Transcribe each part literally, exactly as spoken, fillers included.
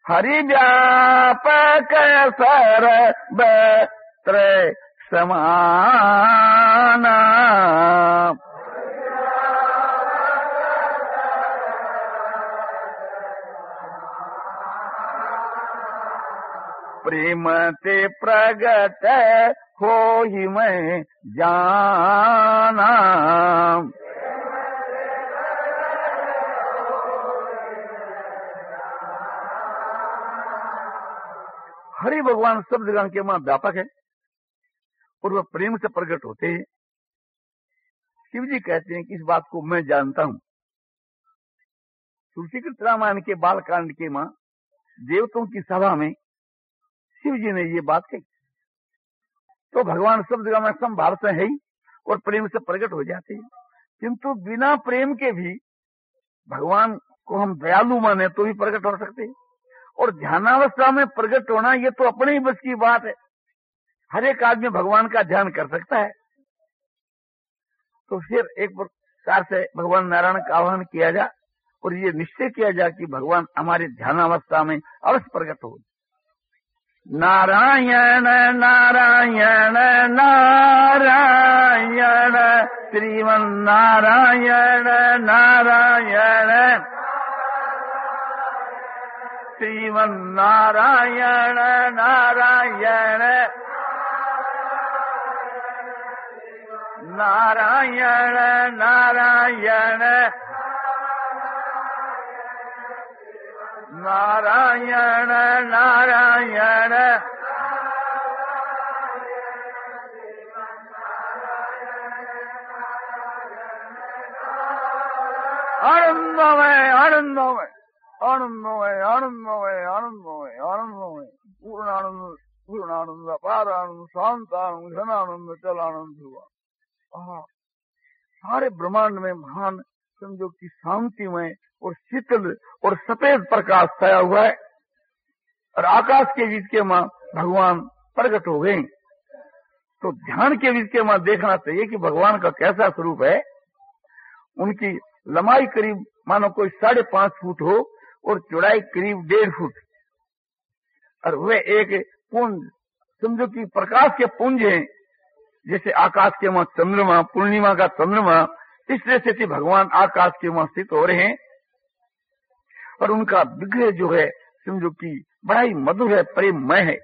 हरि व्यापक सर्वत्र समाना। प्रेम ते प्रगट हो ही मैं जाना। हरि भगवान सब जगह के वहां व्यापक है और वह प्रेम से प्रकट होते हैं। शिव जी कहते हैं कि इस बात को मैं जानता हूं। तुलसीकृत रामायण के बालकांड के मां देवताओं की सभा में शिव जी ने ये बात कही। तो भगवान सब जगह में समभाव से है ही और प्रेम से प्रकट हो जाते हैं, किंतु बिना प्रेम के भी भगवान को हम दयालु माने तो भी प्रकट हो सकते हैं। और ध्यानावस्था में प्रकट होना ये तो अपने ही बस की बात है। हर एक आदमी भगवान का ध्यान कर सकता है। तो फिर एक प्रकार से भगवान नारायण का आह्वान किया जाए और ये निश्चय किया जाए कि भगवान हमारे ध्यानावस्था में अवश्य प्रकट हो। नारायण नारायण नारायण श्रीमन नारायण नारायण श्रीमन नारायण नारायण नारायण नारायण नारायण नारायण आनंदमय आनंदमय आनंदमय आनंदमय आनंदमय आनंदमय पूर्णानंद पूर्णानंद अपारानंद शांतानंद घनानंद चलानंद हुआ। सारे ब्रह्मांड में महान समझो कि शांतिमय और शीतल और सफेद प्रकाश छाया हुआ है और आकाश के बीच के मां भगवान प्रकट हो गए। तो ध्यान के बीच के मां देखना चाहिए कि भगवान का कैसा स्वरूप है। उनकी लंबाई करीब मानो कोई साढ़े पांच फुट हो और चौड़ाई करीब डेढ़ फुट और वे एक पुंज समझो कि प्रकाश के पुंज हैं। जैसे आकाश के मां चंद्रमा, पूर्णिमा का चंद्रमा, इस तरह से भगवान आकाश के मां स्थित हो रहे हैं और उनका विग्रह जो है समझो कि बड़ा ही मधुर है, प्रेममय है।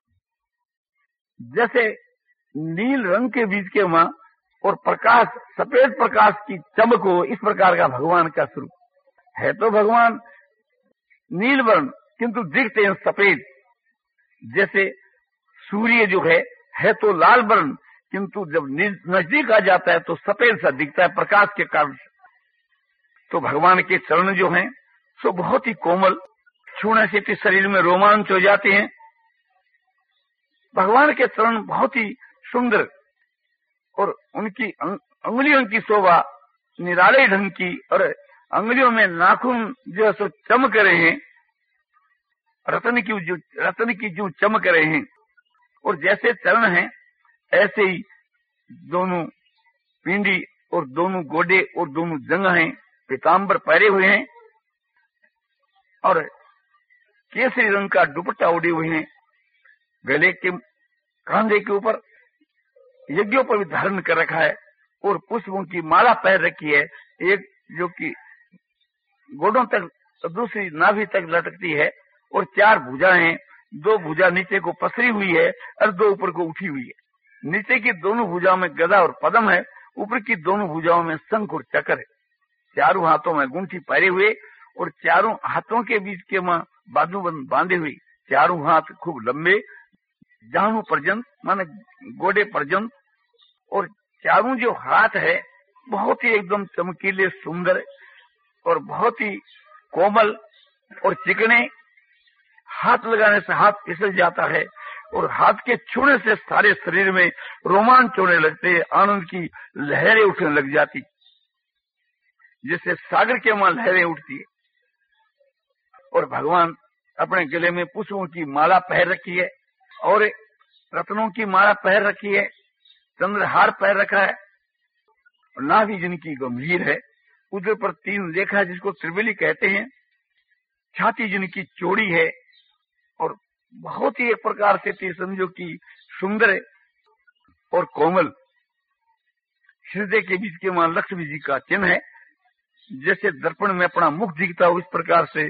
जैसे नील रंग के बीच के मां और प्रकाश सफेद प्रकाश की चमक हो, इस प्रकार का भगवान का स्वरूप है। तो भगवान नील वर्ण किंतु दिखते हैं सफेद। जैसे सूर्य जो है है तो लाल वर्ण किंतु जब नजदीक आ जाता है तो सफेद सा दिखता है प्रकाश के कारण। तो भगवान के चरण जो हैं सो बहुत ही कोमल, छूने से शरीर में रोमांच हो जाते हैं। भगवान के चरण बहुत ही सुंदर और उनकी अंगुलियों की शोभा निराले ढंग की और अंगुलियों में नाखून जो सो चमक रहे हैं, रतन की जो रतन की जो चमक रहे हैं। और जैसे चरण हैं ऐसे ही दोनों पिंडी और दोनों गोडे और दोनों जंघें पीताम्बर पहरे हुए हैं और केसरी रंग का दुपट्टा ओढ़े हुए हैं। गले के कांधे के ऊपर यज्ञों पर भी धारण कर रखा है और पुष्पों की माला पहन रखी है, एक जो कि गोडों तक दूसरी नाभि तक लटकती है और चार भुजाएं, दो भुजा नीचे को पसरी हुई है और दो ऊपर को उठी हुई है। नीचे की दोनों भुजाओं में गदा और पद्म है, ऊपर की दोनों भुजाओं में शंख और चक्र है। चारों हाथों में गुंठी पहरे हुए और चारों हाथों के बीच के मां बाजूबंद बांधे हुई, चारों हाथ खूब लंबे, जानु पर्यंत माने गोडे पर्यंत। और चारों जो हाथ है बहुत ही एकदम चमकीले, सुंदर और बहुत ही कोमल और चिकने। हाथ लगाने से हाथ फिसल जाता है और हाथ के छूने से सारे शरीर में रोमांच होने लगते हैं, आनंद की लहरें उठने लग जाती, जैसे सागर के मां लहरें उठती है। और भगवान अपने गले में पुष्पों की माला पहन रखी है और रत्नों की माला पहन रखी है, चंद्रहार पहन रखा है। नाभि जिनकी गंभीर है, उधर पर तीन रेखा जिसको त्रिवेली कहते हैं। छाती जिनकी चौड़ी है बहुत ही एक प्रकार से थी समझो कि सुंदर और कोमल। हृदय के बीच के वहां लक्ष्मी जी का चिन्ह है। जैसे दर्पण में अपना मुख दिखता हो, इस प्रकार से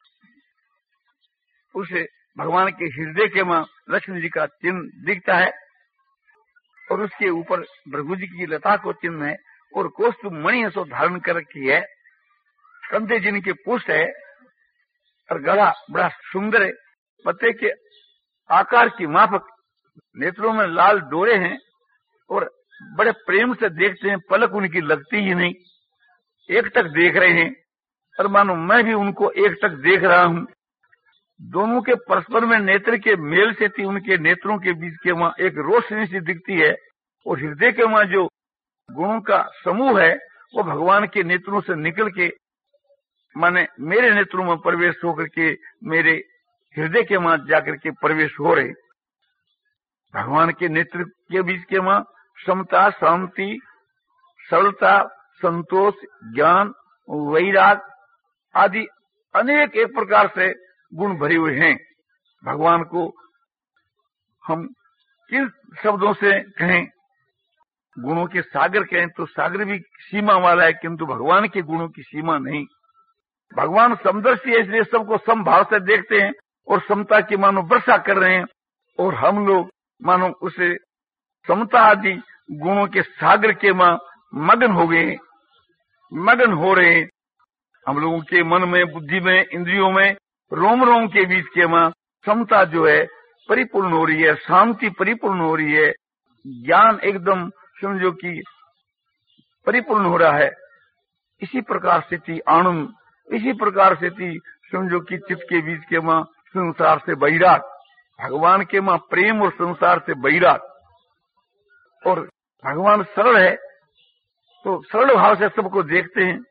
उसे भगवान के हृदय के वहां लक्ष्मी जी का चिन्ह दिखता है और उसके ऊपर भृगु जी की लता को चिन्ह है और कौस्तुभ मणि सो धारण कर रखी है। कंधे जिनके पुष्ट है और गला बड़ा सुंदर है, पत्ते के आकार की माफक, नेत्रों में लाल डोरे हैं और बड़े प्रेम से देखते हैं, पलक उनकी लगती ही नहीं, एक टक देख रहे हैं और मानो मैं भी उनको एक टक देख रहा हूँ। दोनों के परस्पर में नेत्र के मेल से थी उनके नेत्रों के बीच के वहां एक रोशनी सी दिखती है और हृदय के वहां जो गुणों का समूह है वो भगवान के नेत्रों से निकल के माने मेरे नेत्रों में प्रवेश होकर के मेरे हृदय के वहां जाकर के प्रवेश हो रहे। भगवान के नेत्र के बीच के वहां समता, शांति, सरलता, संतोष, ज्ञान, वैराग आदि अनेक एक प्रकार से गुण भरे हुए हैं। भगवान को हम किन शब्दों से कहें, गुणों के सागर कहें तो सागर भी सीमा वाला है, किंतु भगवान के गुणों की सीमा नहीं। भगवान समदर्शी है, इसलिए सबको समभाव से देखते हैं और समता की मानो वर्षा कर रहे हैं और हम लोग मानो उसे समता आदि गुणों के सागर के मां मगन हो गए, मगन हो रहे हैं। हम लोगों के मन में, बुद्धि में, इंद्रियों में, रोम रोम के बीच के मां समता जो है परिपूर्ण हो रही है, शांति परिपूर्ण हो रही है, ज्ञान एकदम समझो कि परिपूर्ण हो रहा है। इसी प्रकार से थी आनंद, इसी प्रकार से थी समझो कि चित्त के बीच के मां संसार से बैराग, भगवान के मां प्रेम और संसार से बैराग। और भगवान सरल है तो सरल भाव से सबको देखते हैं,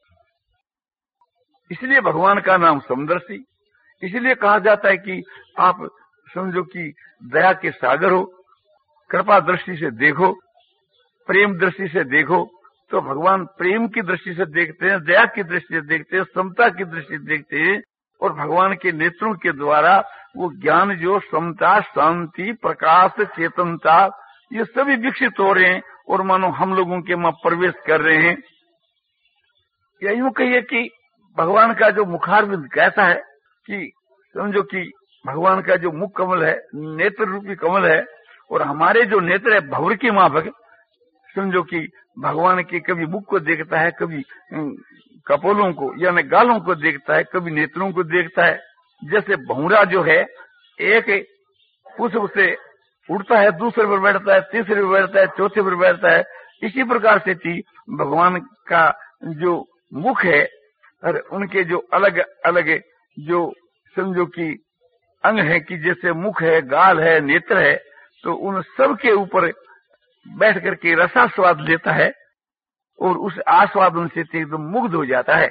इसलिए भगवान का नाम समदर्शी। इसलिए कहा जाता है कि आप समझो कि दया के सागर हो, कृपा दृष्टि से देखो, प्रेम दृष्टि से देखो, तो भगवान प्रेम की दृष्टि से देखते हैं, दया की दृष्टि से देखते हैं, समता की दृष्टि से देखते हैं और भगवान के नेत्रों के द्वारा वो ज्ञान जो समता, शांति, प्रकाश, चेतनता ये सभी विकसित हो रहे हैं और मानो हम लोगों के मां प्रवेश कर रहे हैं। या यूं कहिए कि भगवान का जो मुखारविंद कैसा है कि समझो कि भगवान का जो मुख कमल है, नेत्र रूपी कमल है और हमारे जो नेत्र है भंवर की माफक, समझो कि भगवान के कभी मुख को देखता है, कभी कपोलों को यानी गालों को देखता है, कभी नेत्रों को देखता है। जैसे भंवरा जो है एक पुष्प से उड़ता है, दूसरे पर बैठता है, तीसरे पर बैठता है, चौथे पर बैठता है, इसी प्रकार से थी भगवान का जो मुख है और उनके जो अलग अलग जो समझो कि अंग है कि जैसे मुख है, गाल है, नेत्र है, तो उन सब के ऊपर बैठ करके रसास्वाद लेता है और उस आस्वादन से एकदम मुग्ध हो जाता है।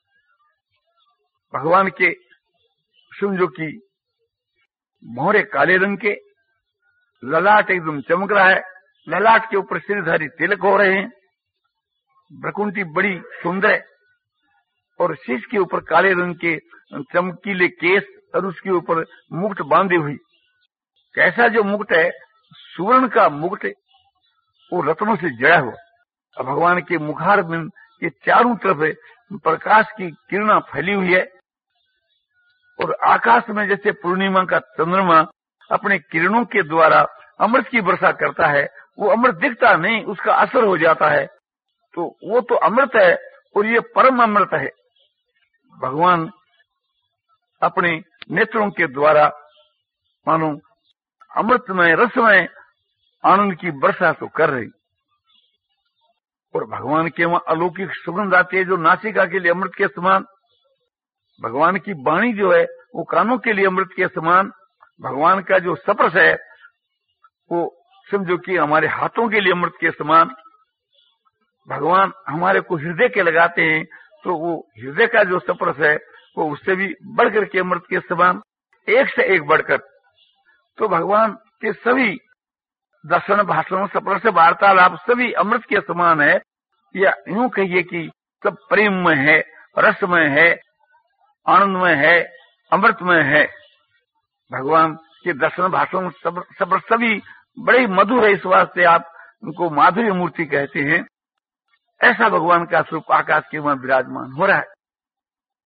भगवान के समझो कि मोहरे काले रंग के, ललाट एकदम चमक रहा है, ललाट के ऊपर सिरधारी तिलक हो रहे हैं, भ्रकुंठी बड़ी सुंदर है और शीश के ऊपर काले रंग के चमकीले केस और उसके ऊपर मुकुट बांधे हुई। कैसा जो मुकुट है, सुवर्ण का मुकुट, वो रत्नों से जड़ा हुआ। अब भगवान के मुखारविंद के चारों तरफ प्रकाश की किरणा फैली हुई है और आकाश में जैसे पूर्णिमा का चंद्रमा अपने किरणों के द्वारा अमृत की वर्षा करता है, वो अमृत दिखता नहीं, उसका असर हो जाता है, तो वो तो अमृत है और ये परम अमृत है। भगवान अपने नेत्रों के द्वारा मानो अमृतमय, रसमय आनंद की वर्षा तो कर रही और भगवान के वहां अलौकिक सुगंध आती है जो नासिका के लिए अमृत के समान। भगवान की वाणी जो है वो कानों के लिए अमृत के समान। भगवान का जो स्पर्श है वो समझो कि हमारे हाथों के लिए अमृत के समान। भगवान हमारे को हृदय के लगाते हैं तो वो हृदय का जो स्पर्श है वो उससे भी बढ़कर के अमृत के समान, एक से एक बढ़कर। तो भगवान के सभी दर्शन, भाषण, स्पर्श, वार्तालाप सभी अमृत के समान है, या यूं कहिए कि सब प्रेममय है, रसमय है, आनंदमय है, अमृतमय है। भगवान के दर्शन भाषण सब, सब सभी बड़े मधुर है, इस वास्ते आप उनको माधुर्य मूर्ति कहते हैं। ऐसा भगवान का स्वरूप आकाश के वहां विराजमान हो रहा है।